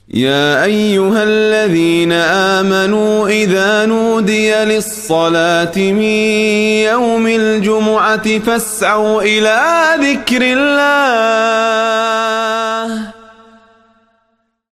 يا أيها الذين آمنوا إذا نودي للصلاة من يوم الجمعة فاسعوا إلى ذكر الله